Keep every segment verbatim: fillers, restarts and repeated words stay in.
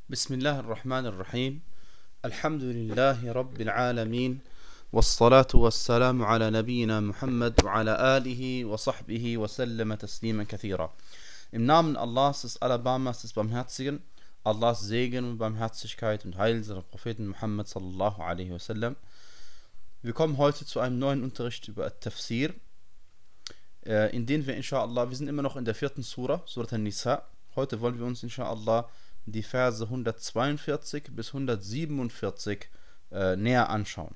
Bismillah ar-Rahman ar-Rahim. Alhamdulillahi Rabbil Alamin. Wassalatu wassalamu ala nabiyyina Muhammad wa ala alihi wa sahbihi wa sallama tasliman kathira. Im Namen Allahs, des Alabamas, des Barmherzigen, Allahs Segen und Barmherzigkeit und Heil seiner Propheten Muhammad sallallahu alaihi wasallam. Wir kommen heute zu einem neuen Unterricht über At-Tafsir, äh, in dem wir inshallah, wir sind immer noch in der vierten Surah, Surat An-Nisa. Heute wollen wir uns inshallah die Verse hundertzweiundvierzig bis hundertsiebenundvierzig äh, näher anschauen.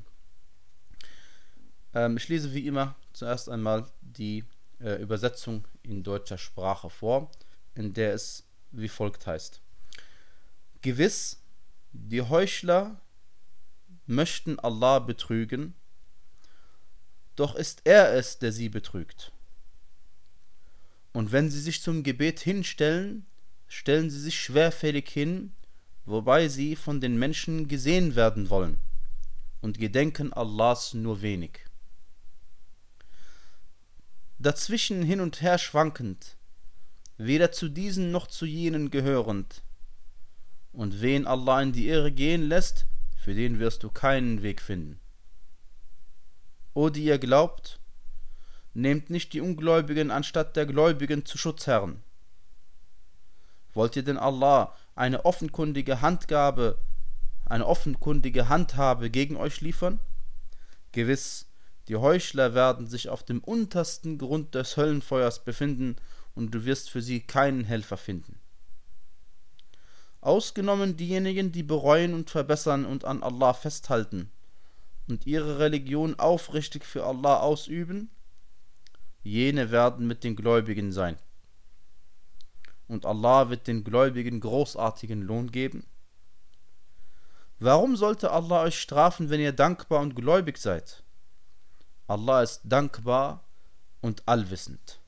Ähm, ich lese wie immer zuerst einmal die äh, Übersetzung in deutscher Sprache vor, in der es wie folgt heißt: Gewiss, die Heuchler möchten Allah betrügen, doch ist er es, der sie betrügt. Und wenn sie sich zum Gebet hinstellen, stellen sie sich schwerfällig hin, wobei sie von den Menschen gesehen werden wollen, und gedenken Allahs nur wenig. Dazwischen hin und her schwankend, weder zu diesen noch zu jenen gehörend, und wen Allah in die Irre gehen lässt, für den wirst du keinen Weg finden. O die ihr glaubt, nehmt nicht die Ungläubigen anstatt der Gläubigen zu Schutzherren. Wollt ihr denn Allah eine offenkundige Handgabe, eine offenkundige Handhabe gegen euch liefern? Gewiss, die Heuchler werden sich auf dem untersten Grund des Höllenfeuers befinden, und du wirst für sie keinen Helfer finden. Ausgenommen diejenigen, die bereuen und verbessern und an Allah festhalten und ihre Religion aufrichtig für Allah ausüben, jene werden mit den Gläubigen sein. Und Allah wird den Gläubigen großartigen Lohn geben. Warum sollte Allah euch strafen, wenn ihr dankbar und gläubig seid? Allah ist dankbar und allwissend.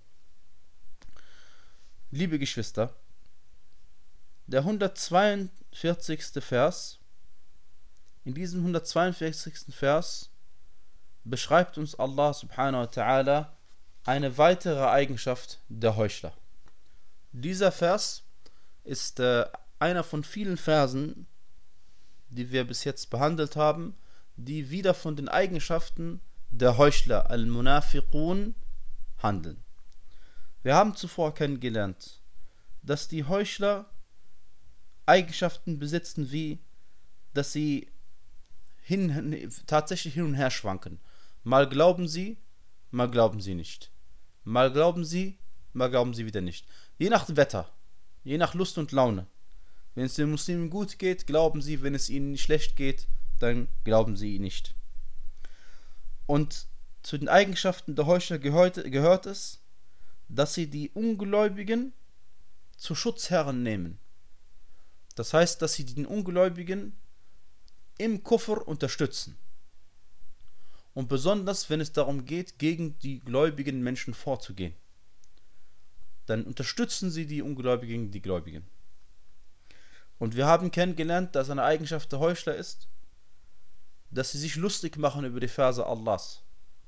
Liebe Geschwister, der hundertzweiundvierzigste Vers, in diesem hundertzweiundvierzigsten Vers beschreibt uns Allah subhanahu wa ta'ala eine weitere Eigenschaft der Heuchler. Dieser Vers ist äh, einer von vielen Versen, die wir bis jetzt behandelt haben, die wieder von den Eigenschaften der Heuchler, al-Munafiqun, handeln. Wir haben zuvor kennengelernt, dass die Heuchler Eigenschaften besitzen, wie, dass sie hin, tatsächlich hin und her schwanken. Mal glauben sie, mal glauben sie nicht. Mal glauben sie, mal glauben sie wieder nicht. Je nach Wetter, je nach Lust und Laune. Wenn es den Muslimen gut geht, glauben sie, wenn es ihnen schlecht geht, dann glauben sie nicht. Und zu den Eigenschaften der Heuchler gehört, gehört es, dass sie die Ungläubigen zu Schutzherren nehmen. Das heißt, dass sie den Ungläubigen im Kufr unterstützen. Und besonders, wenn es darum geht, gegen die gläubigen Menschen vorzugehen, dann unterstützen sie die Ungläubigen, die Gläubigen. Und wir haben kennengelernt, dass eine Eigenschaft der Heuchler ist, dass sie sich lustig machen über die Verse Allahs.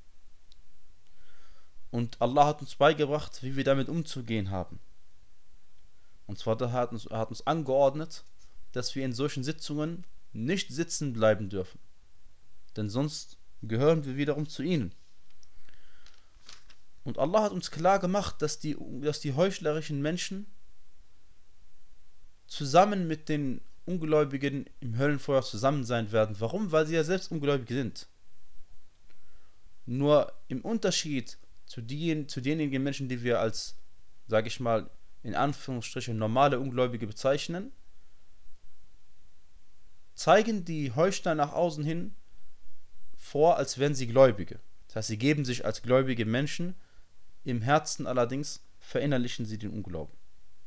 Und Allah hat uns beigebracht, wie wir damit umzugehen haben. Und zwar er hat uns, er hat uns angeordnet, dass wir in solchen Sitzungen nicht sitzen bleiben dürfen. Denn sonst gehören wir wiederum zu ihnen. Und Allah hat uns klar gemacht, dass die, dass die heuchlerischen Menschen zusammen mit den Ungläubigen im Höllenfeuer zusammen sein werden. Warum? Weil sie ja selbst ungläubig sind. Nur im Unterschied zu, die, zu denjenigen Menschen, die wir als, sage ich mal, in Anführungsstrichen normale Ungläubige bezeichnen, zeigen die Heuchler nach außen hin vor, als wären sie Gläubige. Das heißt, sie geben sich als gläubige Menschen, im Herzen allerdings verinnerlichen sie den Unglauben.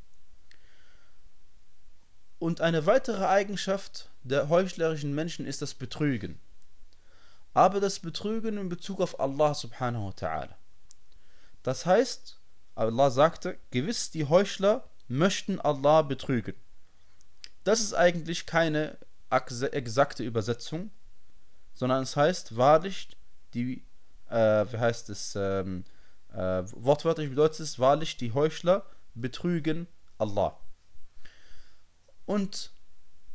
Und eine weitere Eigenschaft der heuchlerischen Menschen ist das Betrügen. Aber das Betrügen in Bezug auf Allah subhanahu wa ta'ala. Das heißt, Allah sagte, gewiss die Heuchler möchten Allah betrügen. Das ist eigentlich keine exakte Übersetzung, sondern es heißt wahrlich, die, äh, wie heißt es, ähm, äh, wortwörtlich bedeutet es wahrlich, die Heuchler betrügen Allah. Und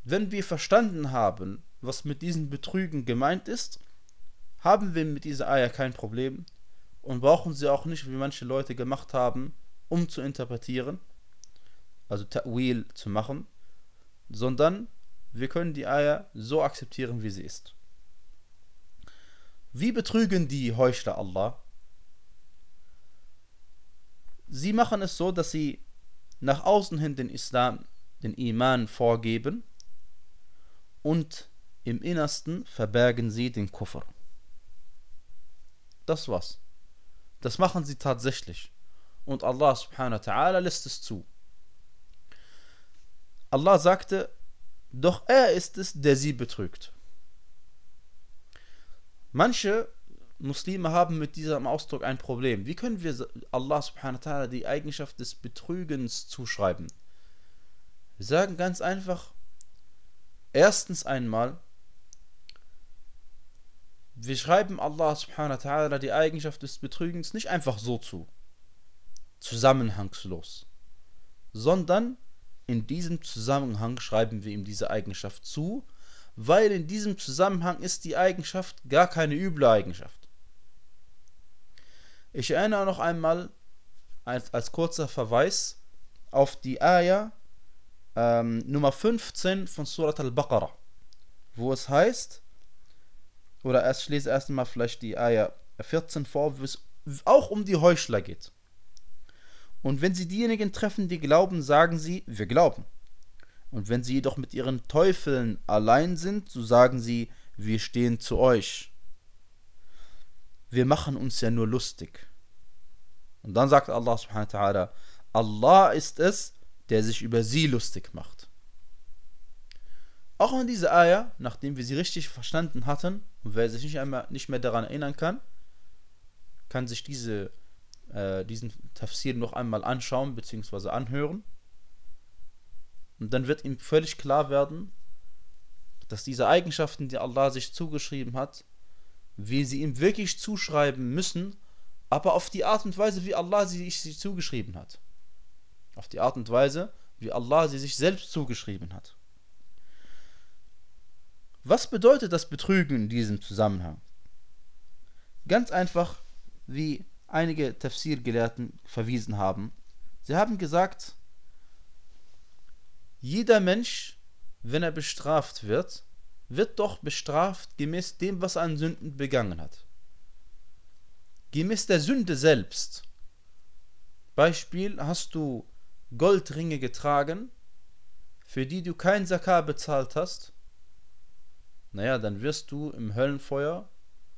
wenn wir verstanden haben, was mit diesen Betrügen gemeint ist, haben wir mit dieser Ayah kein Problem und brauchen sie auch nicht, wie manche Leute gemacht haben, um zu interpretieren, also Ta'wil zu machen, sondern wir können die Ayah so akzeptieren, wie sie ist. Wie betrügen die Heuchler Allah? Sie machen es so, dass sie nach außen hin den Islam, den Iman vorgeben und im Innersten verbergen sie den Kufr. Das war's. Das machen sie tatsächlich. Und Allah subhanahu wa ta'ala lässt es zu. Allah sagte, doch er ist es, der sie betrügt. Manche Muslime haben mit diesem Ausdruck ein Problem. Wie können wir Allah subhanahu wa ta'ala die Eigenschaft des Betrügens zuschreiben? Wir sagen ganz einfach, erstens einmal, wir schreiben Allah subhanahu wa ta'ala die Eigenschaft des Betrügens nicht einfach so zu, zusammenhangslos, sondern in diesem Zusammenhang schreiben wir ihm diese Eigenschaft zu, weil in diesem Zusammenhang ist die Eigenschaft gar keine üble Eigenschaft. Ich erinnere noch einmal als, als kurzer Verweis auf die Ayah ähm, Nummer fünfzehn von Surat al-Baqarah, wo es heißt, oder erst, ich lese erst einmal vielleicht die Ayah vierzehn vor, wo es auch um die Heuchler geht. Und wenn sie diejenigen treffen, die glauben, sagen sie, wir glauben. Und wenn sie jedoch mit ihren Teufeln allein sind, so sagen sie, wir stehen zu euch. Wir machen uns ja nur lustig. Und dann sagt Allah subhanahu wa ta'ala, Allah ist es, der sich über sie lustig macht. Auch an diese Ayah, nachdem wir sie richtig verstanden hatten, und wer sich nicht, einmal, nicht mehr daran erinnern kann, kann sich diese, äh, diesen Tafsir noch einmal anschauen bzw. anhören. Und dann wird ihm völlig klar werden, dass diese Eigenschaften, die Allah sich zugeschrieben hat, wir sie ihm wirklich zuschreiben müssen, aber auf die Art und Weise, wie Allah sie sich zugeschrieben hat. Auf die Art und Weise, wie Allah sie sich selbst zugeschrieben hat. Was bedeutet das Betrügen in diesem Zusammenhang? Ganz einfach, wie einige Tafsir-Gelehrten verwiesen haben. Sie haben gesagt, jeder Mensch, wenn er bestraft wird, wird doch bestraft gemäß dem, was er an Sünden begangen hat. Gemäß der Sünde selbst. Beispiel, hast du Goldringe getragen, für die du kein Zakah bezahlt hast, naja, dann wirst du im Höllenfeuer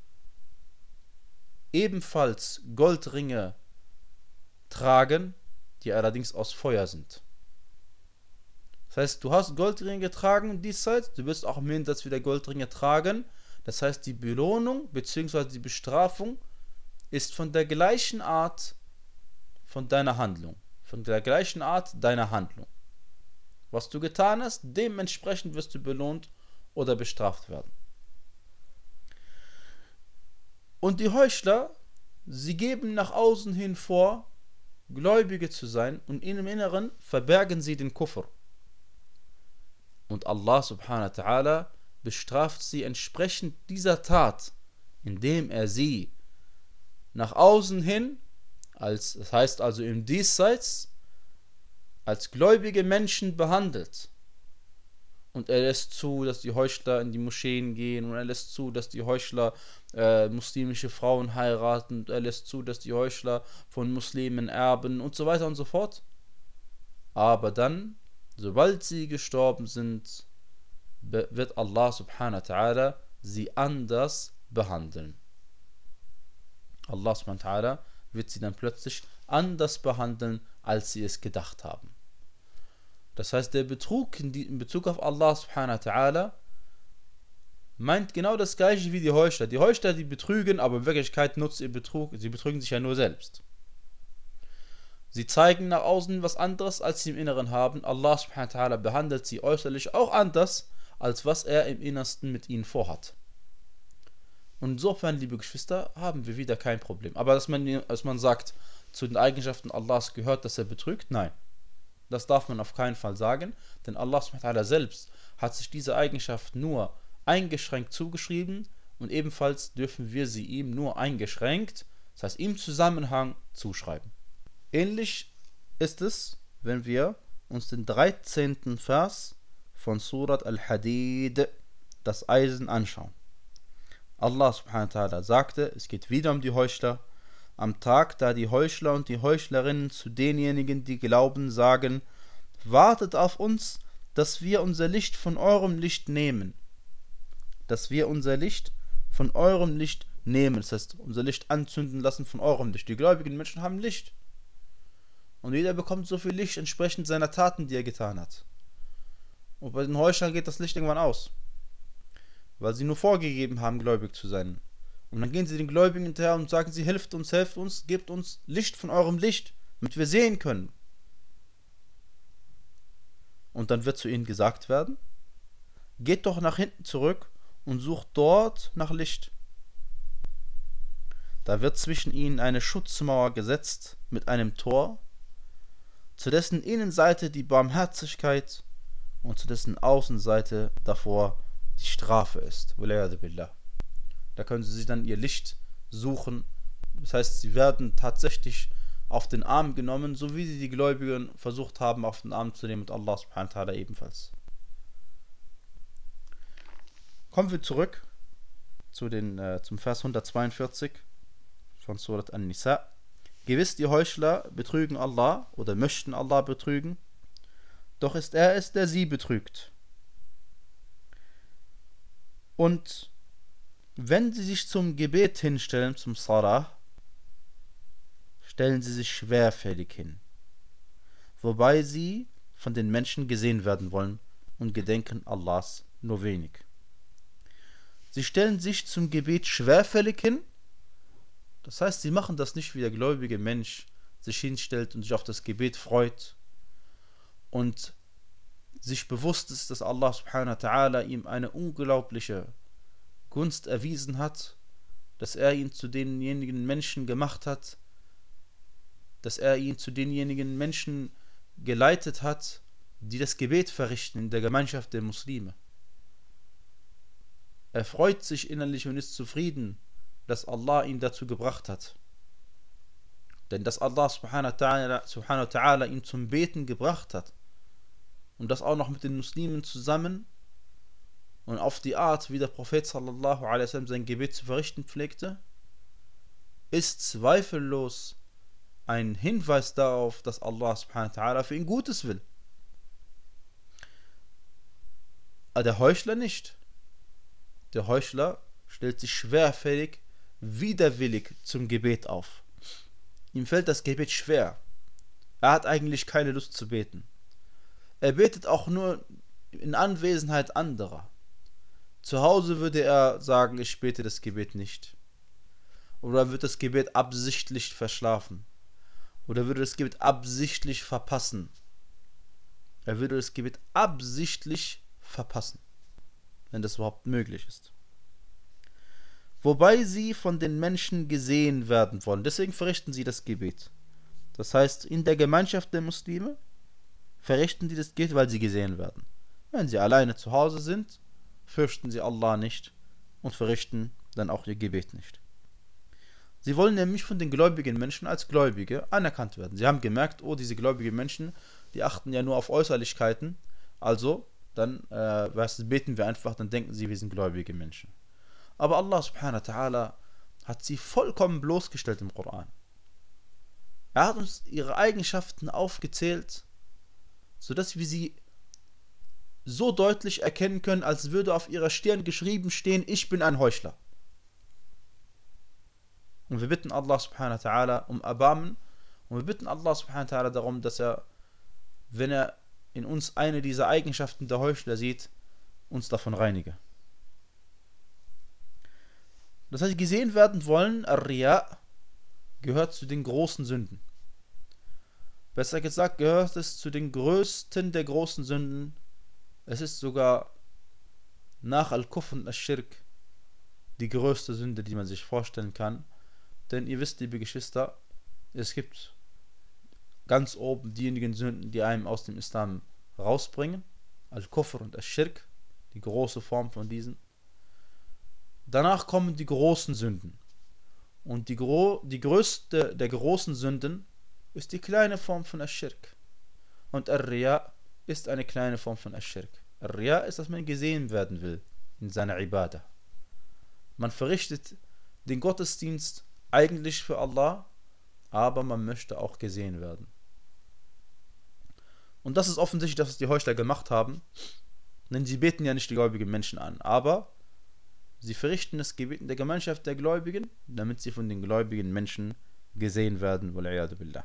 ebenfalls Goldringe tragen, die allerdings aus Feuer sind. Das heißt, du hast Goldringe getragen diesseits, du wirst auch im Jenseits wieder Goldringe tragen. Das heißt, die Belohnung bzw. die Bestrafung ist von der gleichen Art von deiner Handlung. Von der gleichen Art deiner Handlung. Was du getan hast, dementsprechend wirst du belohnt oder bestraft werden. Und die Heuchler, sie geben nach außen hin vor, Gläubige zu sein, und im Inneren verbergen sie den Kufr. Und Allah subhanahu wa ta'ala bestraft sie entsprechend dieser Tat, indem er sie nach außen hin, als, das heißt also im Diesseits, als gläubige Menschen behandelt. Und er lässt zu, dass die Heuchler in die Moscheen gehen, und er lässt zu, dass die Heuchler äh, muslimische Frauen heiraten, und er lässt zu, dass die Heuchler von Muslimen erben und so weiter und so fort. Aber dann, sobald sie gestorben sind, wird Allah subhanahu wa ta'ala sie anders behandeln. Allah subhanahu wa ta'ala wird sie dann plötzlich anders behandeln, als sie es gedacht haben. Das heißt, der Betrug in, die, in Bezug auf Allah subhanahu wa ta'ala meint genau das gleiche wie die Heuchler. Die Heuchler, die betrügen, aber in Wirklichkeit nutzt ihr Betrug, sie betrügen sich ja nur selbst. Sie zeigen nach außen was anderes, als sie im Inneren haben. Allah subhanahu wa ta'ala behandelt sie äußerlich auch anders, als was er im Innersten mit ihnen vorhat. Und insofern, liebe Geschwister, haben wir wieder kein Problem. Aber dass man, dass man sagt, zu den Eigenschaften Allahs gehört, dass er betrügt, nein. Das darf man auf keinen Fall sagen, denn Allah subhanahu wa ta'ala selbst hat sich diese Eigenschaft nur eingeschränkt zugeschrieben und ebenfalls dürfen wir sie ihm nur eingeschränkt, das heißt im Zusammenhang, zuschreiben. Ähnlich ist es, wenn wir uns den dreizehnten Vers von Surat Al-Hadid, das Eisen, anschauen. Allah subhanahu wa ta'ala sagte, es geht wieder um die Heuchler, am Tag, da die Heuchler und die Heuchlerinnen zu denjenigen, die glauben, sagen, wartet auf uns, dass wir unser Licht von eurem Licht nehmen. Dass wir unser Licht von eurem Licht nehmen, das heißt, unser Licht anzünden lassen von eurem Licht. Die gläubigen Menschen haben Licht. Und jeder bekommt so viel Licht entsprechend seiner Taten, die er getan hat. Und bei den Heuchlern geht das Licht irgendwann aus. Weil sie nur vorgegeben haben, gläubig zu sein. Und dann gehen sie den Gläubigen hinterher und sagen sie, helft uns, helft uns, gebt uns Licht von eurem Licht, damit wir sehen können. Und dann wird zu ihnen gesagt werden, geht doch nach hinten zurück und sucht dort nach Licht. Da wird zwischen ihnen eine Schutzmauer gesetzt mit einem Tor, zu dessen Innenseite die Barmherzigkeit und zu dessen Außenseite davor die Strafe ist. Da können sie sich dann ihr Licht suchen. Das heißt, sie werden tatsächlich auf den Arm genommen, so wie sie die Gläubigen versucht haben, auf den Arm zu nehmen, und Allah subhanahu wa ta'ala ebenfalls. Kommen wir zurück zu den, äh, zum Vers hundertzweiundvierzig von Surat An-Nisa. Gewiss, die Heuchler betrügen Allah oder möchten Allah betrügen, doch ist er es, der sie betrügt. Und wenn sie sich zum Gebet hinstellen, zum Salah, stellen sie sich schwerfällig hin, wobei sie von den Menschen gesehen werden wollen und gedenken Allahs nur wenig. Sie stellen sich zum Gebet schwerfällig hin, das heißt, sie machen das nicht wie der gläubige Mensch sich hinstellt und sich auf das Gebet freut und sich bewusst ist, dass Allah subhanahu wa ta'ala ihm eine unglaubliche Gunst erwiesen hat, dass er ihn zu denjenigen Menschen gemacht hat, dass er ihn zu denjenigen Menschen geleitet hat, die das Gebet verrichten in der Gemeinschaft der Muslime. Er freut sich innerlich und ist zufrieden, dass Allah ihn dazu gebracht hat. Denn dass Allah subhanahu wa ta'ala ihn zum Beten gebracht hat und das auch noch mit den Muslimen zusammen und auf die Art, wie der Prophet sallallahu alaihi wasallam sein Gebet zu verrichten pflegte, ist zweifellos ein Hinweis darauf, dass Allah subhanahu wa ta'ala für ihn Gutes will. Aber der Heuchler nicht. Der Heuchler stellt sich schwerfällig, widerwillig zum Gebet auf. Ihm fällt das Gebet schwer. Er hat eigentlich keine Lust zu beten. Er betet auch nur in Anwesenheit anderer. Zu Hause würde er sagen, ich bete das Gebet nicht. Oder wird das Gebet absichtlich verschlafen. Oder würde das Gebet absichtlich verpassen. Er würde das Gebet absichtlich verpassen, wenn das überhaupt möglich ist. Wobei sie von den Menschen gesehen werden wollen. Deswegen verrichten sie das Gebet. Das heißt, in der Gemeinschaft der Muslime verrichten sie das Gebet, weil sie gesehen werden. Wenn sie alleine zu Hause sind, fürchten sie Allah nicht und verrichten dann auch ihr Gebet nicht. Sie wollen nämlich von den gläubigen Menschen als Gläubige anerkannt werden. Sie haben gemerkt, oh, diese gläubigen Menschen, die achten ja nur auf Äußerlichkeiten, also dann äh, weißt du, beten wir einfach, dann denken sie, wir sind gläubige Menschen. Aber Allah subhanahu wa ta'ala hat sie vollkommen bloßgestellt im Koran. Er hat uns ihre Eigenschaften aufgezählt, sodass wir sie so deutlich erkennen können, als würde auf ihrer Stirn geschrieben stehen, ich bin ein Heuchler. Und wir bitten Allah subhanahu wa ta'ala um Erbarmen und wir bitten Allah subhanahu wa ta'ala darum, dass er, wenn er in uns eine dieser Eigenschaften der Heuchler sieht, uns davon reinige. Das heißt, gesehen werden wollen, Ar-Riya gehört zu den großen Sünden. Besser gesagt, gehört es zu den größten der großen Sünden. Es ist sogar nach Al-Kufr und Al-Shirk die größte Sünde, die man sich vorstellen kann. Denn ihr wisst, liebe Geschwister, es gibt ganz oben diejenigen Sünden, die einem aus dem Islam rausbringen, Al-Kufr und Al-Shirk, die große Form von diesen. Danach kommen die großen Sünden. Und die, gro die größte der großen Sünden ist die kleine Form von Al-Shirk. Und Al-Riya ist eine kleine Form von Al-Shirk. Al-Riya ist, dass man gesehen werden will in seiner Ibadah. Man verrichtet den Gottesdienst eigentlich für Allah, aber man möchte auch gesehen werden. Und das ist offensichtlich, dass es die Heuchler gemacht haben, denn sie beten ja nicht die gläubigen Menschen an, aber sie verrichten das Gebet in der Gemeinschaft der Gläubigen, damit sie von den gläubigen Menschen gesehen werden. Wal'iyadu billah.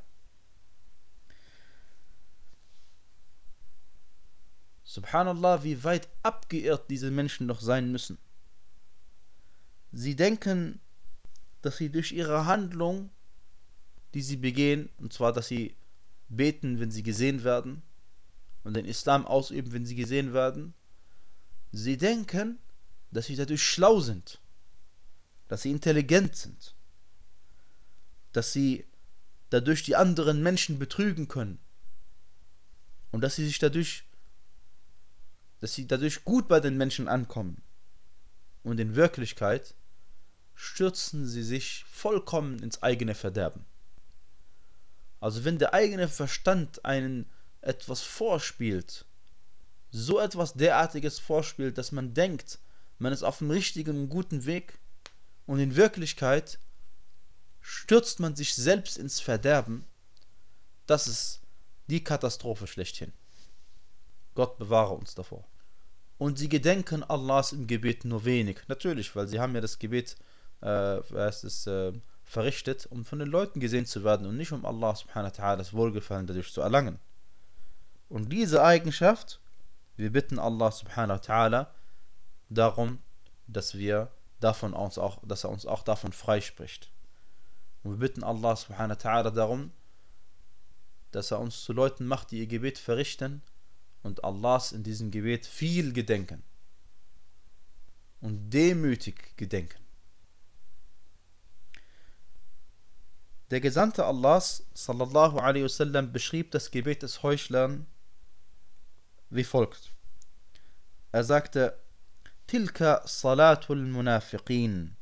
Subhanallah, wie weit abgeirrt diese Menschen doch sein müssen. Sie denken, dass sie durch ihre Handlung, die sie begehen, und zwar, dass sie beten, wenn sie gesehen werden, und den Islam ausüben, wenn sie gesehen werden, sie denken, dass sie dadurch schlau sind, dass sie intelligent sind, dass sie dadurch die anderen Menschen betrügen können und dass sie sich dadurch, dass sie dadurch gut bei den Menschen ankommen. Und in Wirklichkeit stürzen sie sich vollkommen ins eigene Verderben. Also wenn der eigene Verstand einen etwas vorspielt, so etwas derartiges vorspielt, dass man denkt, man ist auf dem richtigen und guten Weg, und in Wirklichkeit stürzt man sich selbst ins Verderben, das ist die Katastrophe schlechthin. Gott bewahre uns davor. Und sie gedenken Allahs im Gebet nur wenig. Natürlich, weil sie haben ja das Gebet äh, es, äh, verrichtet, um von den Leuten gesehen zu werden und nicht um Allah subhanahu wa ta'ala das Wohlgefallen dadurch zu erlangen. Und diese Eigenschaft, wir bitten Allah subhanahu wa ta'ala darum, dass wir davon uns auch, dass er uns auch davon freispricht. Und wir bitten Allah subhanahu wa ta'ala darum, dass er uns zu Leuten macht, die ihr Gebet verrichten und Allahs in diesem Gebet viel gedenken und demütig gedenken. Der Gesandte Allahs sallallahu alaihi wasallam beschrieb das Gebet des Heuchlern wie folgt. Er sagte: Tilka salatul munafiqin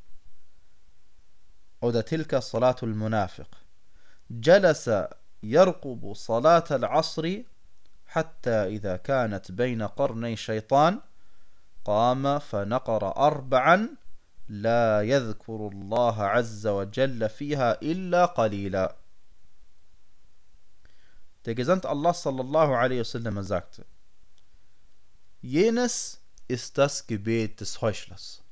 oder Tilka salatul munafiq jalasa yarqubu salat al-asri حتى إذا كانت بين قرني شيطان قام فنقر أربعا لا يذكر الله عز وجل فيها إلا قليلا. Der Gesandte Allah sallallahu alaihi wasallam sagte: Jenes ist das Gebet des Heuchlers.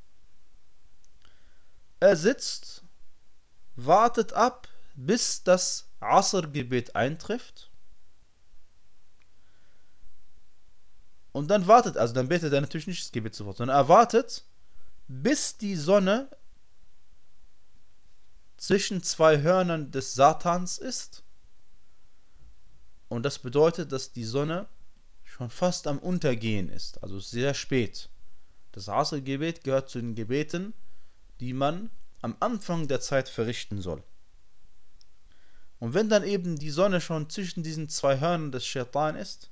Er sitzt, wartet ab, bis das Asr-Gebet eintrifft, und dann wartet, also dann betet er natürlich nicht das Gebet sofort, sondern er wartet, bis die Sonne zwischen zwei Hörnern des Satans ist. Und das bedeutet, dass die Sonne schon fast am Untergehen ist, also sehr spät. Das Asr-Gebet gehört zu den Gebeten, die man am Anfang der Zeit verrichten soll. Und wenn dann eben die Sonne schon zwischen diesen zwei Hörnern des Shaitan ist,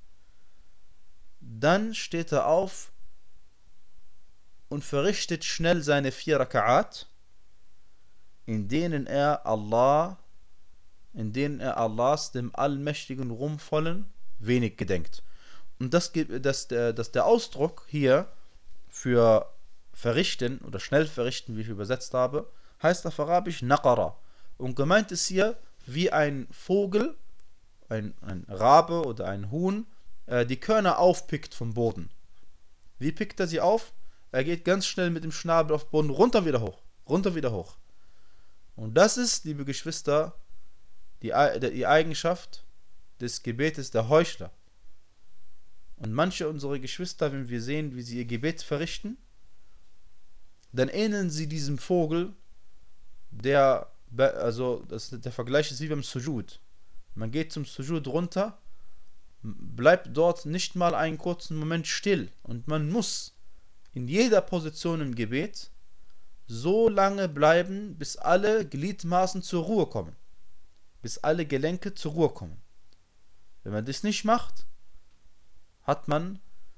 dann steht er auf und verrichtet schnell seine vier Raka'at, in denen er Allah, in denen er Allahs, dem allmächtigen, ruhmvollen, wenig gedenkt. Und das, das, das der Ausdruck hier für verrichten oder schnell verrichten, wie ich übersetzt habe, heißt auf Arabisch Naqara. Und gemeint ist hier, wie ein Vogel, ein, ein Rabe oder ein Huhn, die Körner aufpickt vom Boden. Wie pickt er sie auf? Er geht ganz schnell mit dem Schnabel auf den Boden, runter wieder hoch, runter wieder hoch. Und das ist, liebe Geschwister, die, die Eigenschaft des Gebetes der Heuchler. Und manche unserer Geschwister, wenn wir sehen, wie sie ihr Gebet verrichten, dann ähneln sie diesem Vogel, der, also das, der Vergleich ist wie beim Sujud. Man geht zum Sujud runter, bleibt dort nicht mal einen kurzen Moment still, und man muss in jeder Position im Gebet so lange bleiben, bis alle Gliedmaßen zur Ruhe kommen. bis alle Gelenke zur Ruhe kommen. Wenn man das nicht macht, hat man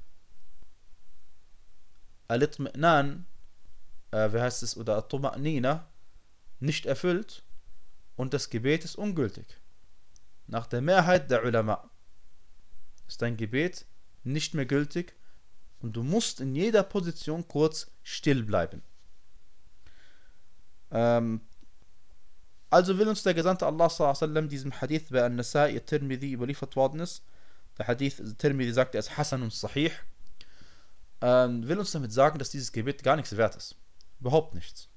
Al-Itmi'nan, äh, wie heißt es, oder At-Tuma'nina nicht erfüllt und das Gebet ist ungültig. Nach der Mehrheit der Ulama ist dein Gebet nicht mehr gültig und du musst in jeder Position kurz still bleiben. Ähm, also will uns der Gesandte Allah sallallahu alaihi wasallam diesem Hadith bei An-Nasa'i Tirmidhi überliefert worden ist. Der Hadith Tirmidhi sagt, er ist Hasan und Sahih. Ähm, will uns damit sagen, dass dieses Gebet gar nichts wert ist. Überhaupt nichts.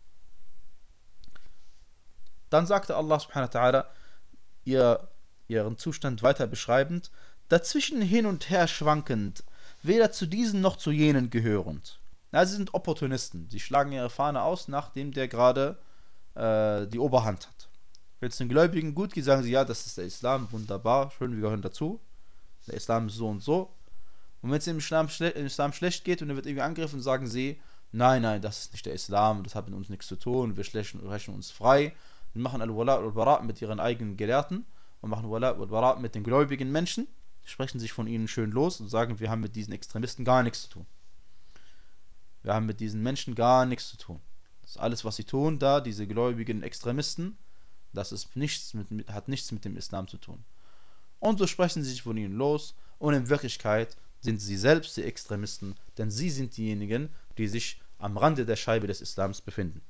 Dann sagte Allah subhanahu wa ta'ala, ihr, ihren Zustand weiter beschreibend, dazwischen hin und her schwankend, weder zu diesen noch zu jenen gehörend. Na, sie sind Opportunisten. Sie schlagen ihre Fahne aus, nachdem der gerade äh, die Oberhand hat. Wenn es den Gläubigen gut geht, sagen sie, ja, das ist der Islam, wunderbar, schön, wir gehören dazu. Der Islam ist so und so. Und wenn es im Islam, schle- im Islam schlecht geht und er wird irgendwie angegriffen, sagen sie, nein, nein, das ist nicht der Islam, das hat mit uns nichts zu tun, wir rechnen uns frei. Wir machen Al-Wala al-Bara mit ihren eigenen Gelehrten und machen Wala al-Bara mit den gläubigen Menschen, sprechen sich von ihnen schön los und sagen, wir haben mit diesen Extremisten gar nichts zu tun. Wir haben mit diesen Menschen gar nichts zu tun. Das ist alles, was sie tun, da, diese gläubigen Extremisten, das ist nichts mit, hat nichts mit dem Islam zu tun. Und so sprechen sie sich von ihnen los und in Wirklichkeit sind sie selbst die Extremisten, denn sie sind diejenigen, die sich am Rande der Scheibe des Islams befinden.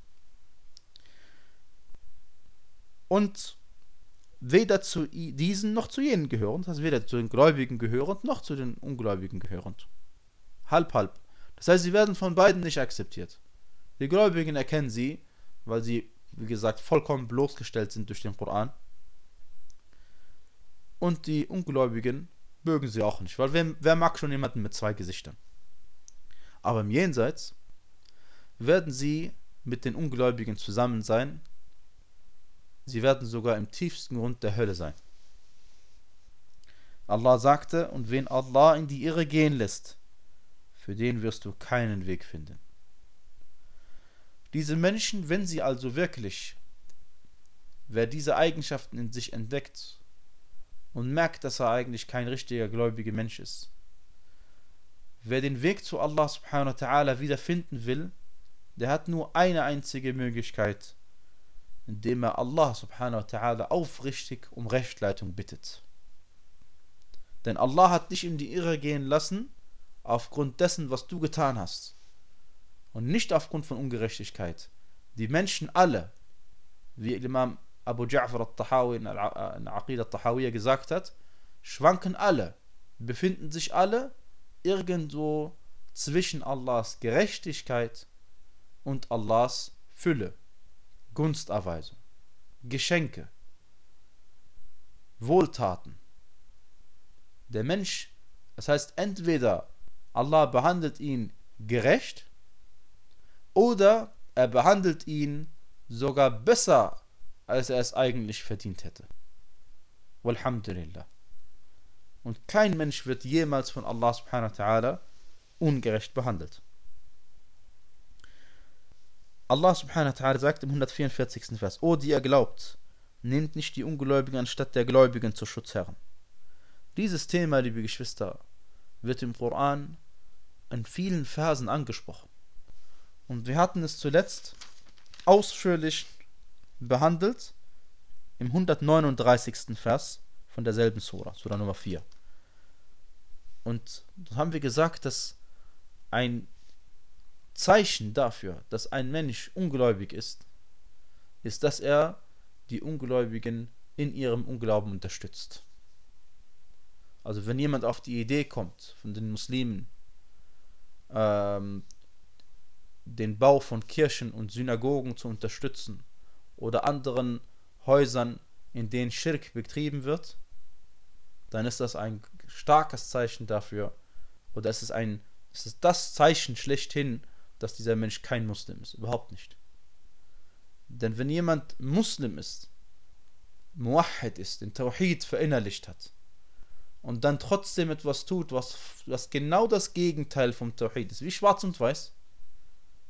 Und weder zu diesen noch zu jenen gehörend, also weder zu den Gläubigen gehörend noch zu den Ungläubigen gehörend. Halb, halb. Das heißt, sie werden von beiden nicht akzeptiert. Die Gläubigen erkennen sie, weil sie, wie gesagt, vollkommen bloßgestellt sind durch den Koran. Und die Ungläubigen mögen sie auch nicht, weil wer, wer mag schon jemanden mit zwei Gesichtern? Aber im Jenseits werden sie mit den Ungläubigen zusammen sein. Sie werden sogar im tiefsten Grund der Hölle sein. Allah sagte, und wen Allah in die Irre gehen lässt, für den wirst du keinen Weg finden. Diese Menschen, wenn sie also wirklich, wer diese Eigenschaften in sich entdeckt und merkt, dass er eigentlich kein richtiger gläubiger Mensch ist, wer den Weg zu Allah subhanahu wa ta'ala wiederfinden will, der hat nur eine einzige Möglichkeit, indem er Allah subhanahu wa ta'ala aufrichtig um Rechtleitung bittet. Denn Allah hat dich in die Irre gehen lassen, aufgrund dessen, was du getan hast. Und nicht aufgrund von Ungerechtigkeit. Die Menschen alle, wie Imam Abu Ja'far al-Tahawi in Al-Aqidah al-Tahawiyya gesagt hat, schwanken alle, befinden sich alle irgendwo zwischen Allahs Gerechtigkeit und Allahs Fülle, Gunsterweisung, Geschenke, Wohltaten. Der Mensch, das heißt, entweder Allah behandelt ihn gerecht oder er behandelt ihn sogar besser, als er es eigentlich verdient hätte. Walhamdulillah. Und kein Mensch wird jemals von Allah subhanahu wa ta'ala ungerecht behandelt. Allah subhanahu wa ta'ala sagt im hundertvierundvierzigsten Vers: O, die ihr glaubt, nehmt nicht die Ungläubigen anstatt der Gläubigen zu Schutzherren. Dieses Thema, liebe Geschwister, wird im Koran in vielen Versen angesprochen. Und wir hatten es zuletzt ausführlich behandelt im hundertneununddreißigsten Vers von derselben Sura, Sura Nummer vier. Und da haben wir gesagt, dass ein Zeichen dafür, dass ein Mensch ungläubig ist, ist, dass er die Ungläubigen in ihrem Unglauben unterstützt. Also wenn jemand auf die Idee kommt, von den Muslimen ähm, den Bau von Kirchen und Synagogen zu unterstützen oder anderen Häusern, in denen Schirk betrieben wird, dann ist das ein starkes Zeichen dafür, oder es ist ein, es ist das Zeichen schlechthin, dass dieser Mensch kein Muslim ist. Überhaupt nicht. Denn wenn jemand Muslim ist, Muwahhid ist, den Tawhid verinnerlicht hat und dann trotzdem etwas tut, was, was genau das Gegenteil vom Tawhid ist, wie schwarz und weiß,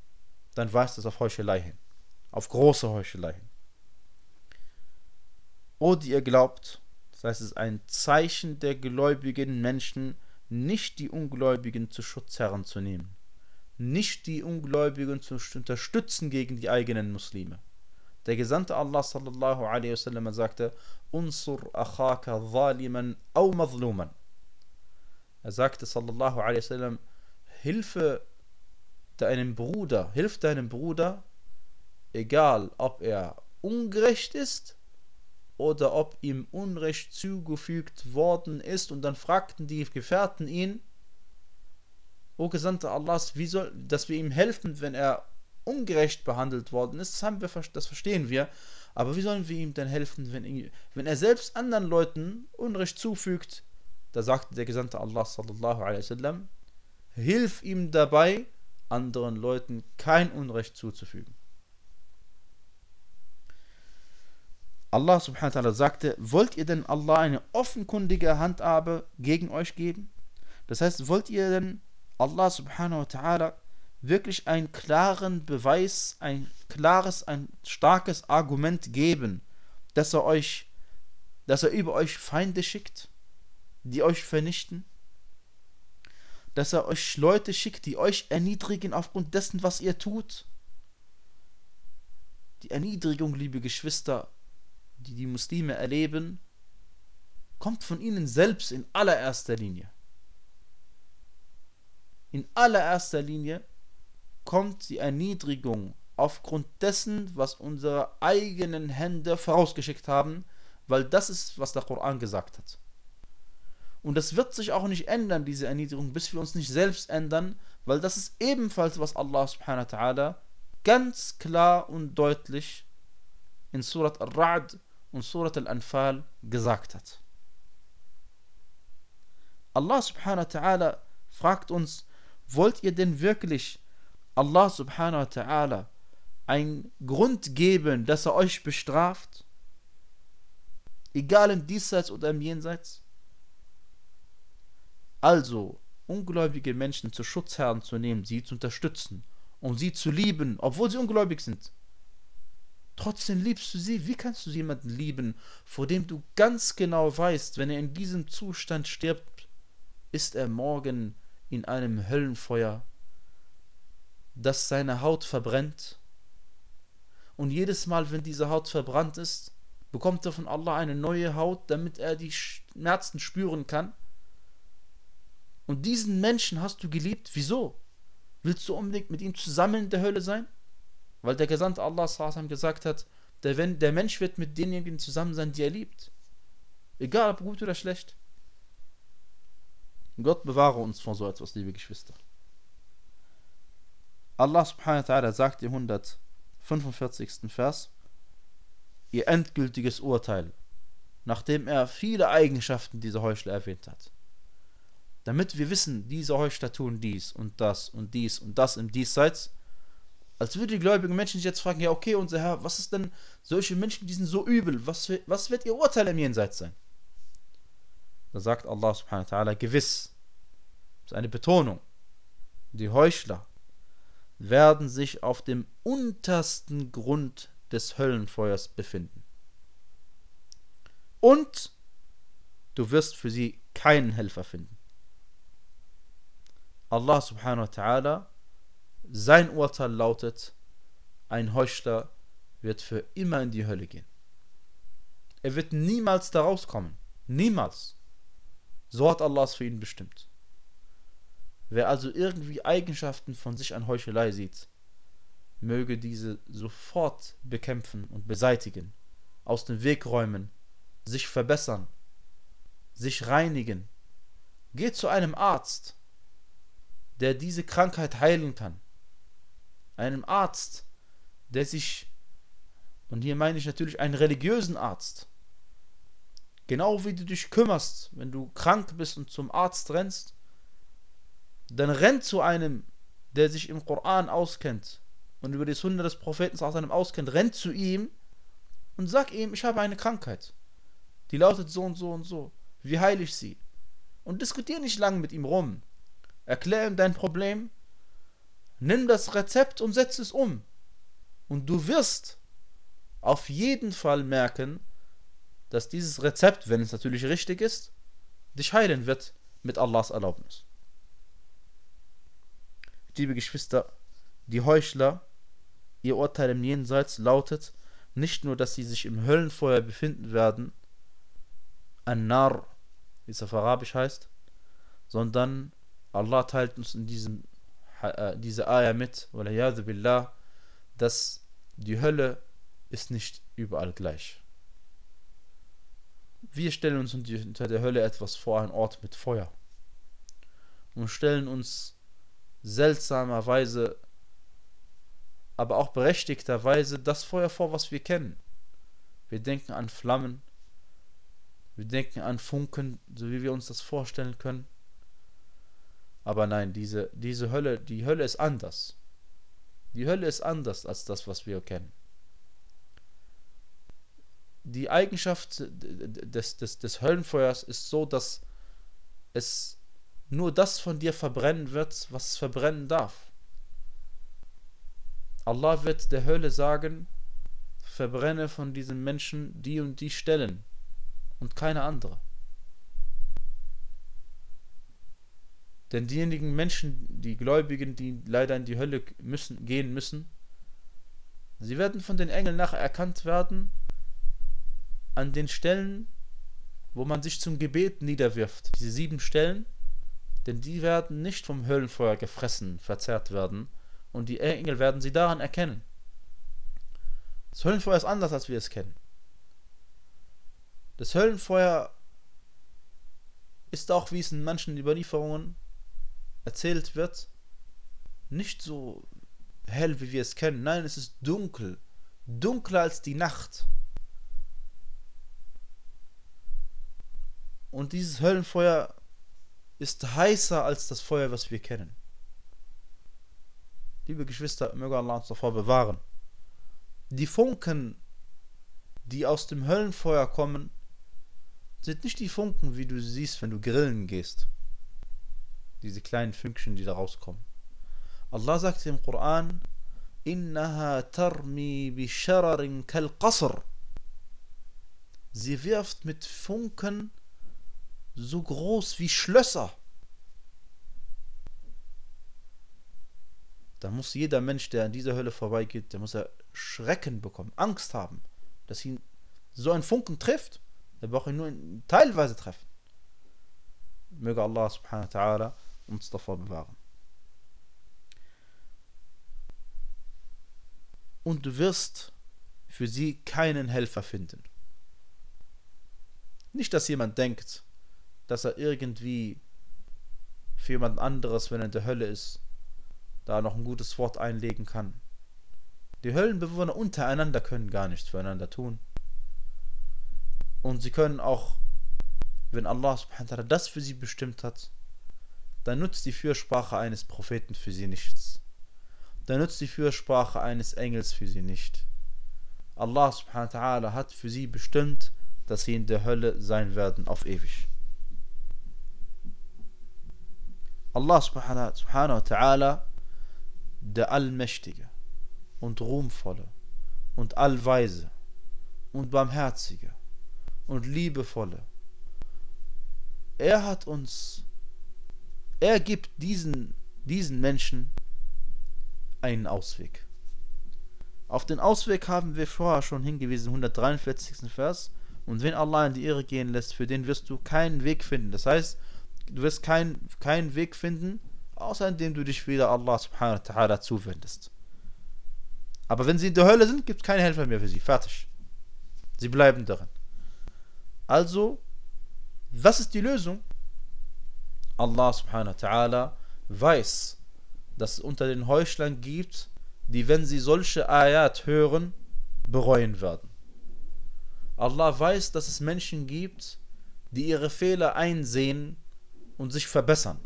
dann weist es auf Heuchelei hin. Auf große Heuchelei hin. O die ihr glaubt, das heißt, es ist ein Zeichen der gläubigen Menschen, nicht die Ungläubigen zu Schutzherren zu nehmen, nicht die Ungläubigen zu unterstützen gegen die eigenen Muslime. Der Gesandte Allah sallallahu alaihi wasallam sagte, Unsur akhaka zaliman aw mazluman. Er sagte sallallahu alaihi wasallam, hilfe deinem Bruder, hilf deinem Bruder, egal ob er ungerecht ist oder ob ihm Unrecht zugefügt worden ist. Und dann fragten die Gefährten ihn, O Gesandter Allahs, wie soll, dass wir ihm helfen, wenn er ungerecht behandelt worden ist, das, haben wir, das verstehen wir, aber wie sollen wir ihm denn helfen, wenn, ihn, wenn er selbst anderen Leuten Unrecht zufügt? Da sagte der Gesandte Allah sallallahu alaihi wasallam, hilf ihm dabei, anderen Leuten kein Unrecht zuzufügen. Allah subhanahu wa ta'ala sagte, wollt ihr denn Allah eine offenkundige Handhabe gegen euch geben? Das heißt, wollt ihr denn Allah subhanahu wa ta'ala wirklich einen klaren Beweis, ein klares, ein starkes Argument geben, dass er euch, dass er über euch Feinde schickt, die euch vernichten? Dass er euch Leute schickt, die euch erniedrigen aufgrund dessen, was ihr tut? Die Erniedrigung, liebe Geschwister, die die Muslime erleben, kommt von ihnen selbst in allererster Linie. In allererster Linie kommt die Erniedrigung aufgrund dessen, was unsere eigenen Hände vorausgeschickt haben, weil das ist, was der Koran gesagt hat. Und das wird sich auch nicht ändern, diese Erniedrigung, bis wir uns nicht selbst ändern, weil das ist ebenfalls, was Allah subhanahu wa ta'ala ganz klar und deutlich in Surat Al-Ra'd und Surat Al-Anfal gesagt hat. Allah subhanahu wa ta'ala fragt uns, wollt ihr denn wirklich Allah subhanahu wa ta'ala einen Grund geben, dass er euch bestraft? Egal im Diesseits oder im Jenseits? Also, ungläubige Menschen zu Schutzherren zu nehmen, sie zu unterstützen und sie zu lieben, obwohl sie ungläubig sind. Trotzdem liebst du sie. Wie kannst du jemanden lieben, vor dem du ganz genau weißt, wenn er in diesem Zustand stirbt, ist er morgen in einem Höllenfeuer, das seine Haut verbrennt? Und jedes Mal, wenn diese Haut verbrannt ist, bekommt er von Allah eine neue Haut, damit er die Schmerzen spüren kann. Und diesen Menschen hast du geliebt. Wieso? Willst du unbedingt mit ihm zusammen in der Hölle sein? Weil der Gesandte Allah gesagt hat, der, wenn, der Mensch wird mit denjenigen zusammen sein, die er liebt. Egal ob gut oder schlecht. Gott bewahre uns vor so etwas, liebe Geschwister. Allah subhanahu wa ta'ala sagt im hundertfünfundvierzigsten Vers, ihr endgültiges Urteil, nachdem er viele Eigenschaften dieser Heuchler erwähnt hat. Damit wir wissen, diese Heuchler tun dies und das und dies und das im Diesseits, als würde die gläubigen Menschen sich jetzt fragen, ja okay, unser Herr, was ist denn, solche Menschen, die sind so übel, was, was wird ihr Urteil im Jenseits sein? Da sagt Allah subhanahu wa ta'ala, gewiss, das ist eine Betonung, die Heuchler werden sich auf dem untersten Grund des Höllenfeuers befinden. Und du wirst für sie keinen Helfer finden. Allah subhanahu wa ta'ala, sein Urteil lautet, ein Heuchler wird für immer in die Hölle gehen. Er wird niemals da rauskommen. Niemals. So hat Allah es für ihn bestimmt. Wer also irgendwie Eigenschaften von sich an Heuchelei sieht, möge diese sofort bekämpfen und beseitigen, aus dem Weg räumen, sich verbessern, sich reinigen. Geht zu einem Arzt, der diese Krankheit heilen kann. Einem Arzt, der sich, und hier meine ich natürlich einen religiösen Arzt, genau wie du dich kümmerst, wenn du krank bist und zum Arzt rennst, dann renn zu einem, der sich im Koran auskennt und über die Sunna des Propheten auskennt, renn zu ihm und sag ihm, ich habe eine Krankheit, die lautet so und so und so, wie heile ich sie? Und diskutiere nicht lange mit ihm rum, erklär ihm dein Problem, nimm das Rezept und setz es um. Und du wirst auf jeden Fall merken, dass dieses Rezept, wenn es natürlich richtig ist, dich heilen wird mit Allahs Erlaubnis. Liebe Geschwister, die Heuchler, ihr Urteil im Jenseits lautet nicht nur, dass sie sich im Höllenfeuer befinden werden, An-Nar, wie es auf Arabisch heißt, sondern Allah teilt uns in diesem, äh, diese Ayah mit, وَلَيَاذُ billah, dass die Hölle ist nicht überall gleich. Wir stellen uns unter der Hölle etwas vor, ein Ort mit Feuer, und stellen uns seltsamerweise, aber auch berechtigterweise das Feuer vor, was wir kennen. Wir denken an Flammen, wir denken an Funken, so wie wir uns das vorstellen können. Aber nein, diese, diese Hölle, die Hölle ist anders. Die Hölle ist anders als das, was wir kennen. Die Eigenschaft des, des, des Höllenfeuers ist so, dass es nur das von dir verbrennen wird, was es verbrennen darf. Allah wird der Hölle sagen, verbrenne von diesen Menschen die und die Stellen und keine andere. Denn diejenigen Menschen, die Gläubigen, die leider in die Hölle müssen, gehen müssen, sie werden von den Engeln nachher erkannt werden an den Stellen, wo man sich zum Gebet niederwirft. Diese sieben Stellen, denn die werden nicht vom Höllenfeuer gefressen, verzehrt werden, und die Engel werden sie daran erkennen. Das Höllenfeuer ist anders, als wir es kennen. Das Höllenfeuer ist auch, wie es in manchen Überlieferungen erzählt wird, nicht so hell, wie wir es kennen. Nein, es ist dunkel. Dunkler als die Nacht. Und dieses Höllenfeuer ist heißer als das Feuer, was wir kennen. Liebe Geschwister, möge Allah uns davor bewahren. Die Funken, die aus dem Höllenfeuer kommen, sind nicht die Funken, wie du siehst, wenn du grillen gehst. Diese kleinen Fünkchen, die da rauskommen. Allah sagt im Koran, Innaha tarmi bi shararin kal qasr. Sie wirft mit Funken so groß wie Schlösser. Da muss jeder Mensch, der an dieser Hölle vorbeigeht, der muss er Schrecken bekommen, Angst haben, dass ihn so ein Funken trifft. Der braucht ihn nur teilweise treffen. Möge Allah subhanahu wa ta'ala uns davor bewahren. Und du wirst für sie keinen Helfer finden. Nicht, dass jemand denkt, dass er irgendwie für jemand anderes, wenn er in der Hölle ist, da noch ein gutes Wort einlegen kann. Die Höllenbewohner untereinander können gar nichts füreinander tun. Und sie können auch, wenn Allah subhanahu wa ta'ala das für sie bestimmt hat, dann nutzt die Fürsprache eines Propheten für sie nichts. Dann nutzt die Fürsprache eines Engels für sie nicht. Allah subhanahu wa ta'ala hat für sie bestimmt, dass sie in der Hölle sein werden auf ewig. Allah subhanahu wa ta'ala, der Allmächtige und Ruhmvolle und Allweise und Barmherzige und Liebevolle, er hat uns, er gibt diesen, diesen Menschen einen Ausweg. Auf den Ausweg haben wir vorher schon hingewiesen, hundertdreiundvierzigsten Vers. Und wenn Allah in die Irre gehen lässt, für den wirst du keinen Weg finden. Das heißt, du wirst keinen keinen Weg finden, außer indem du dich wieder Allah subhanahu wa ta'ala zuwendest. Aber wenn sie in der Hölle sind, gibt es keine Helfer mehr für sie. Fertig. Sie bleiben darin. Also, was ist die Lösung? Allah subhanahu wa ta'ala weiß, dass es unter den Heuchlern gibt, die, wenn sie solche Ayat hören, bereuen werden. Allah weiß, dass es Menschen gibt, die ihre Fehler einsehen und sich verbessern.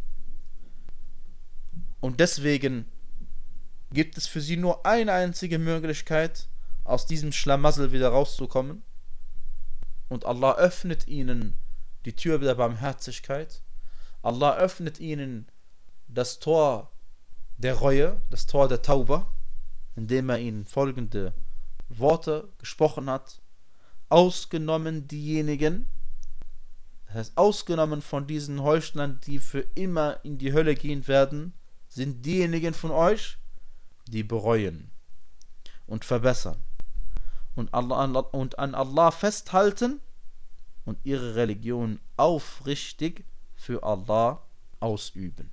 Und deswegen gibt es für sie nur eine einzige Möglichkeit, aus diesem Schlamassel wieder rauszukommen. Und Allah öffnet ihnen die Tür der Barmherzigkeit. Allah öffnet ihnen das Tor der Reue, das Tor der Tauba, indem er ihnen folgende Worte gesprochen hat. ausgenommen diejenigen, das heißt ausgenommen von diesen Heuchlern, die für immer in die Hölle gehen werden, sind diejenigen von euch, die bereuen und verbessern und, Allah, und an Allah festhalten und ihre Religion aufrichtig für Allah ausüben.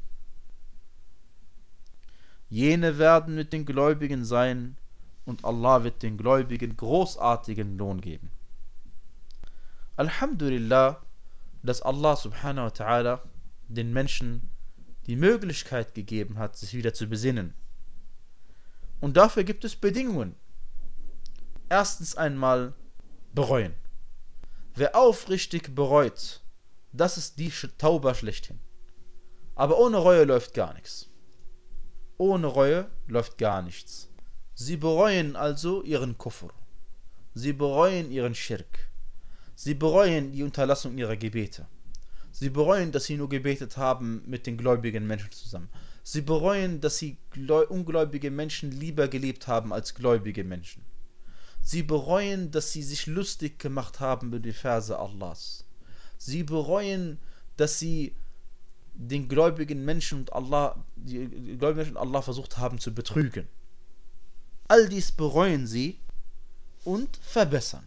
Jene werden mit den Gläubigen sein und Allah wird den Gläubigen großartigen Lohn geben. Alhamdulillah, dass Allah subhanahu wa ta'ala den Menschen die Möglichkeit gegeben hat, sich wieder zu besinnen. Und dafür gibt es Bedingungen. Erstens einmal bereuen. Wer aufrichtig bereut, das ist die Tauba schlechthin. Aber ohne Reue läuft gar nichts. Ohne Reue läuft gar nichts. Sie bereuen also ihren Kufr. Sie bereuen ihren Schirk. Sie bereuen die Unterlassung ihrer Gebete. Sie bereuen, dass sie nur gebetet haben mit den gläubigen Menschen zusammen. Sie bereuen, dass sie ungläubige Menschen lieber gelebt haben als gläubige Menschen. Sie bereuen, dass sie sich lustig gemacht haben über die Verse Allahs. Sie bereuen, dass sie den gläubigen Menschen und Allah, die gläubigen Menschen und Allah versucht haben zu betrügen. All dies bereuen sie und verbessern.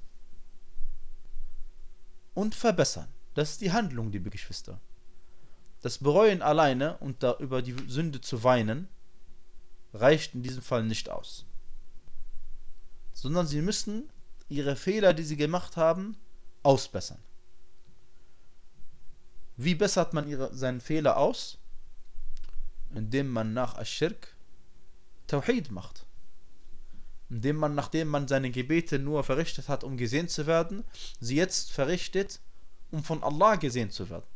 Und verbessern. Das ist die Handlung, liebe Geschwister. Das Bereuen alleine und da über die Sünde zu weinen, reicht in diesem Fall nicht aus. Sondern sie müssen ihre Fehler, die sie gemacht haben, ausbessern. Wie bessert man ihre, seinen Fehler aus? Indem man nach Ash-Shirk Tawhid macht. Indem man, nachdem man seine Gebete nur verrichtet hat, um gesehen zu werden, sie jetzt verrichtet, um von Allah gesehen zu werden.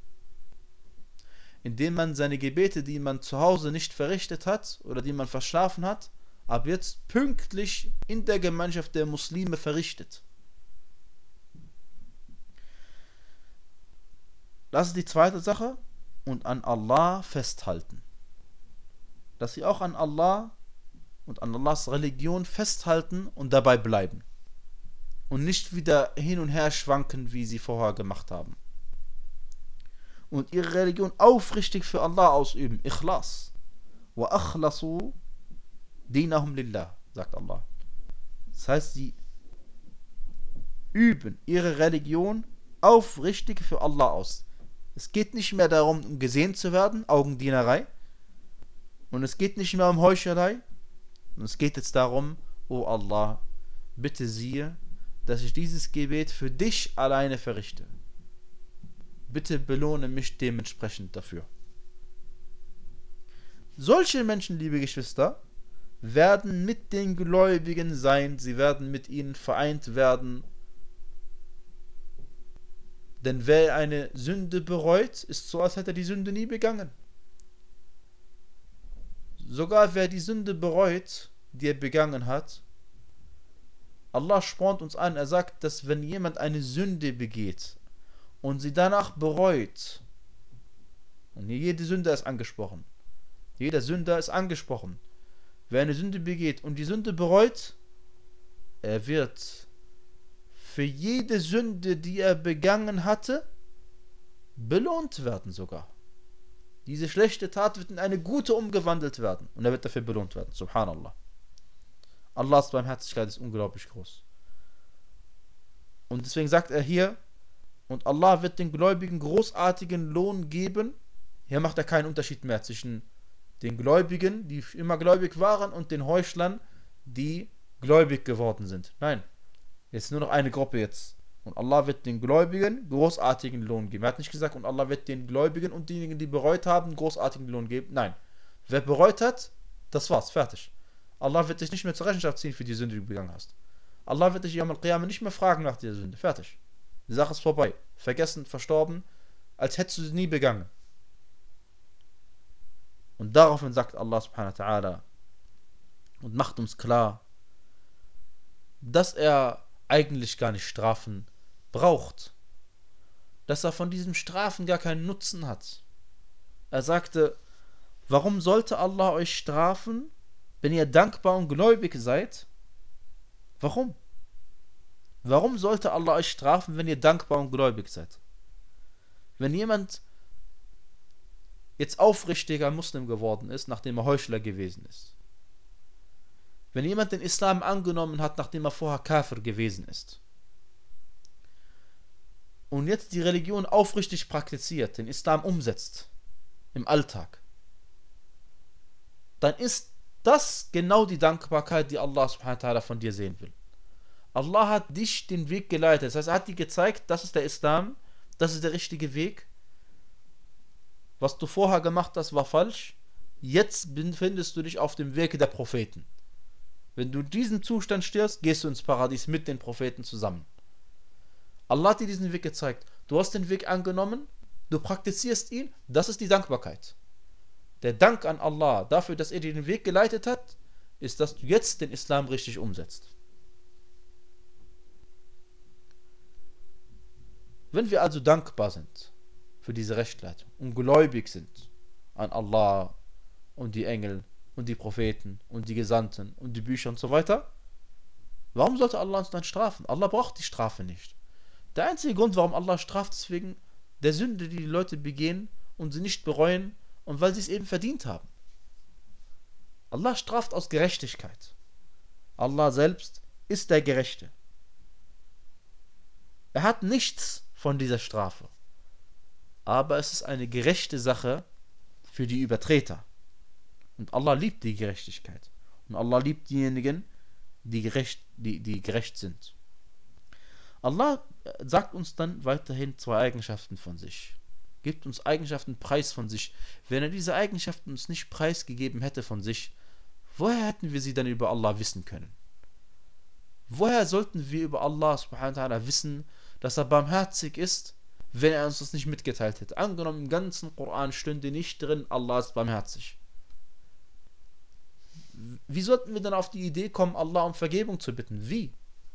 Indem man seine Gebete, die man zu Hause nicht verrichtet hat oder die man verschlafen hat, ab jetzt pünktlich in der Gemeinschaft der Muslime verrichtet. Das ist die zweite Sache. Und an Allah festhalten. Dass sie auch an Allah und an Allahs Religion festhalten und dabei bleiben. Und nicht wieder hin und her schwanken, wie sie vorher gemacht haben. Und ihre Religion aufrichtig für Allah ausüben. Ikhlas. Wa akhlasu dinahum lillah, sagt Allah. Das heißt, sie üben ihre Religion aufrichtig für Allah aus. Es geht nicht mehr darum, um gesehen zu werden, Augendienerei. Und es geht nicht mehr um Heuchelei. Und es geht jetzt darum, O Allah, bitte siehe, dass ich dieses Gebet für dich alleine verrichte. Bitte belohne mich dementsprechend dafür. Solche Menschen, liebe Geschwister, werden mit den Gläubigen sein, sie werden mit ihnen vereint werden. Denn wer eine Sünde bereut, ist so, als hätte er die Sünde nie begangen. Sogar wer die Sünde bereut, die er begangen hat, Allah spornt uns an, er sagt, dass wenn jemand eine Sünde begeht und sie danach bereut, und hier jede Sünde ist angesprochen, jeder Sünder ist angesprochen, wer eine Sünde begeht und die Sünde bereut, er wird für jede Sünde, die er begangen hatte, belohnt werden sogar. Diese schlechte Tat wird in eine gute umgewandelt werden und er wird dafür belohnt werden. Subhanallah. Allahs Barmherzigkeit ist unglaublich groß. Und deswegen sagt er hier, und Allah wird den Gläubigen großartigen Lohn geben. Hier macht er keinen Unterschied mehr zwischen den Gläubigen, die immer gläubig waren, und den Heuchlern, die gläubig geworden sind. Nein, jetzt nur noch eine Gruppe jetzt. Und Allah wird den Gläubigen großartigen Lohn geben. Er hat nicht gesagt, und Allah wird den Gläubigen und diejenigen, die bereut haben, großartigen Lohn geben. Nein, wer bereut hat, das war's, fertig. Allah wird dich nicht mehr zur Rechenschaft ziehen für die Sünde, die du begangen hast. Allah wird dich Yawm al-Qiyamah nicht mehr fragen nach dieser Sünde. Fertig. Die Sache ist vorbei. Vergessen, verstorben, als hättest du sie nie begangen. Und daraufhin sagt Allah subhanahu wa ta'ala und macht uns klar, dass er eigentlich gar nicht Strafen braucht. Dass er von diesen Strafen gar keinen Nutzen hat. Er sagte, warum sollte Allah euch strafen, wenn ihr dankbar und gläubig seid? Warum? Warum sollte Allah euch strafen, wenn ihr dankbar und gläubig seid? Wenn jemand jetzt aufrichtiger Muslim geworden ist, nachdem er Heuchler gewesen ist. Wenn jemand den Islam angenommen hat, nachdem er vorher Kafir gewesen ist. Und jetzt die Religion aufrichtig praktiziert, den Islam umsetzt, im Alltag. Dann ist das genau die Dankbarkeit, die Allah subhanahu wa ta'ala von dir sehen will. Allah hat dich den Weg geleitet. Das heißt, er hat dir gezeigt, das ist der Islam, das ist der richtige Weg. Was du vorher gemacht hast, war falsch. Jetzt befindest du dich auf dem Weg der Propheten. Wenn du in diesem Zustand stirbst, gehst du ins Paradies mit den Propheten zusammen. Allah hat dir diesen Weg gezeigt. Du hast den Weg angenommen, du praktizierst ihn, das ist die Dankbarkeit. Der Dank an Allah dafür, dass er dir den Weg geleitet hat, ist, dass du jetzt den Islam richtig umsetzt. Wenn wir also dankbar sind für diese Rechtleitung und gläubig sind an Allah und die Engel und die Propheten und die Gesandten und die Bücher und so weiter, warum sollte Allah uns dann strafen? Allah braucht die Strafe nicht. Der einzige Grund, warum Allah straft, ist wegen der Sünde, die die Leute begehen und sie nicht bereuen und weil sie es eben verdient haben. Allah straft aus Gerechtigkeit. Allah selbst ist der Gerechte. Er hat nichts von dieser Strafe. Aber es ist eine gerechte Sache für die Übertreter. Und Allah liebt die Gerechtigkeit. Und Allah liebt diejenigen, die gerecht, die, die gerecht sind. Allah sagt uns dann weiterhin zwei Eigenschaften von sich. Gibt uns Eigenschaften preis von sich. Wenn er diese Eigenschaften uns nicht preisgegeben hätte von sich, woher hätten wir sie dann über Allah wissen können? Woher sollten wir über Allah subhanahu wa ta'ala wissen, dass er barmherzig ist, wenn er uns das nicht mitgeteilt hätte? Angenommen, im ganzen Koran stünde nicht drin, Allah ist barmherzig. Wie sollten wir dann auf die Idee kommen, Allah um Vergebung zu bitten? Wie?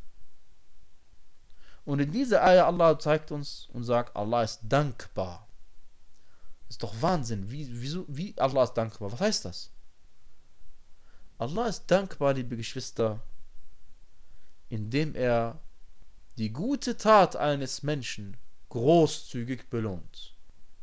Und in dieser Ayah Allah zeigt uns und sagt, Allah ist dankbar. Das ist doch Wahnsinn. Wie, wieso, wie Allah ist dankbar? Was heißt das? Allah ist dankbar, liebe Geschwister, indem er die gute Tat eines Menschen großzügig belohnt.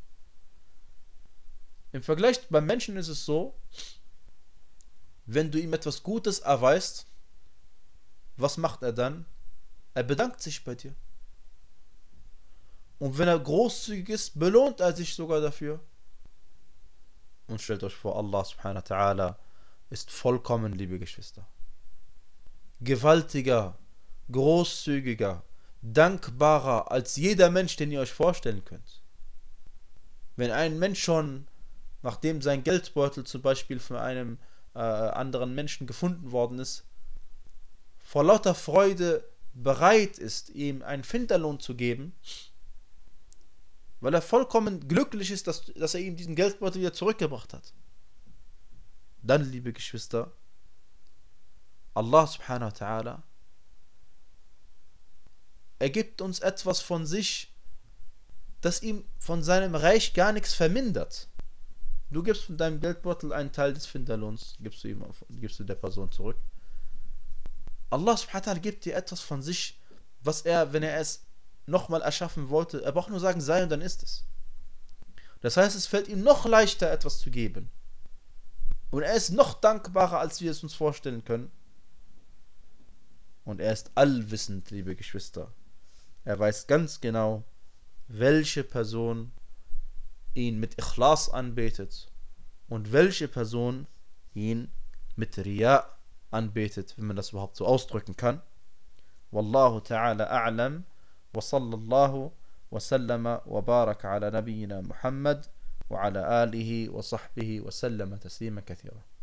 Im Vergleich beim Menschen ist es so, wenn du ihm etwas Gutes erweist, was macht er dann? Er bedankt sich bei dir. Und wenn er großzügig ist, belohnt er sich sogar dafür. Und stellt euch vor, Allah subhanahu wa ta'ala ist vollkommen, liebe Geschwister. Gewaltiger, großzügiger, dankbarer als jeder Mensch, den ihr euch vorstellen könnt. Wenn ein Mensch schon, nachdem sein Geldbeutel zum Beispiel von einem äh, anderen Menschen gefunden worden ist, vor lauter Freude bereit ist, ihm einen Finderlohn zu geben, weil er vollkommen glücklich ist, dass, dass er ihm diesen Geldbeutel wieder zurückgebracht hat. Dann, liebe Geschwister, Allah subhanahu wa ta'ala, er gibt uns etwas von sich, das ihm von seinem Reich gar nichts vermindert. Du gibst von deinem Geldbeutel einen Teil des Finderlohns, gibst du, ihm, gibst du der Person zurück. Allah subhanahu wa ta'ala gibt dir etwas von sich, was er, wenn er es nochmal erschaffen wollte, er braucht nur sagen, sei und dann ist es. Das heißt, es fällt ihm noch leichter, etwas zu geben. Und er ist noch dankbarer, als wir es uns vorstellen können. Und er ist allwissend, liebe Geschwister. Er weiß ganz genau, welche Person ihn mit Ikhlas anbetet und welche Person ihn mit Riya anbetet, wenn man das überhaupt so ausdrücken kann. Wallahu ta'ala a'lam wa sallallahu wa sallama wa baraka ala nabiyyina Muhammad wa ala alihi wa sahbihi wa sallama taslima kathira.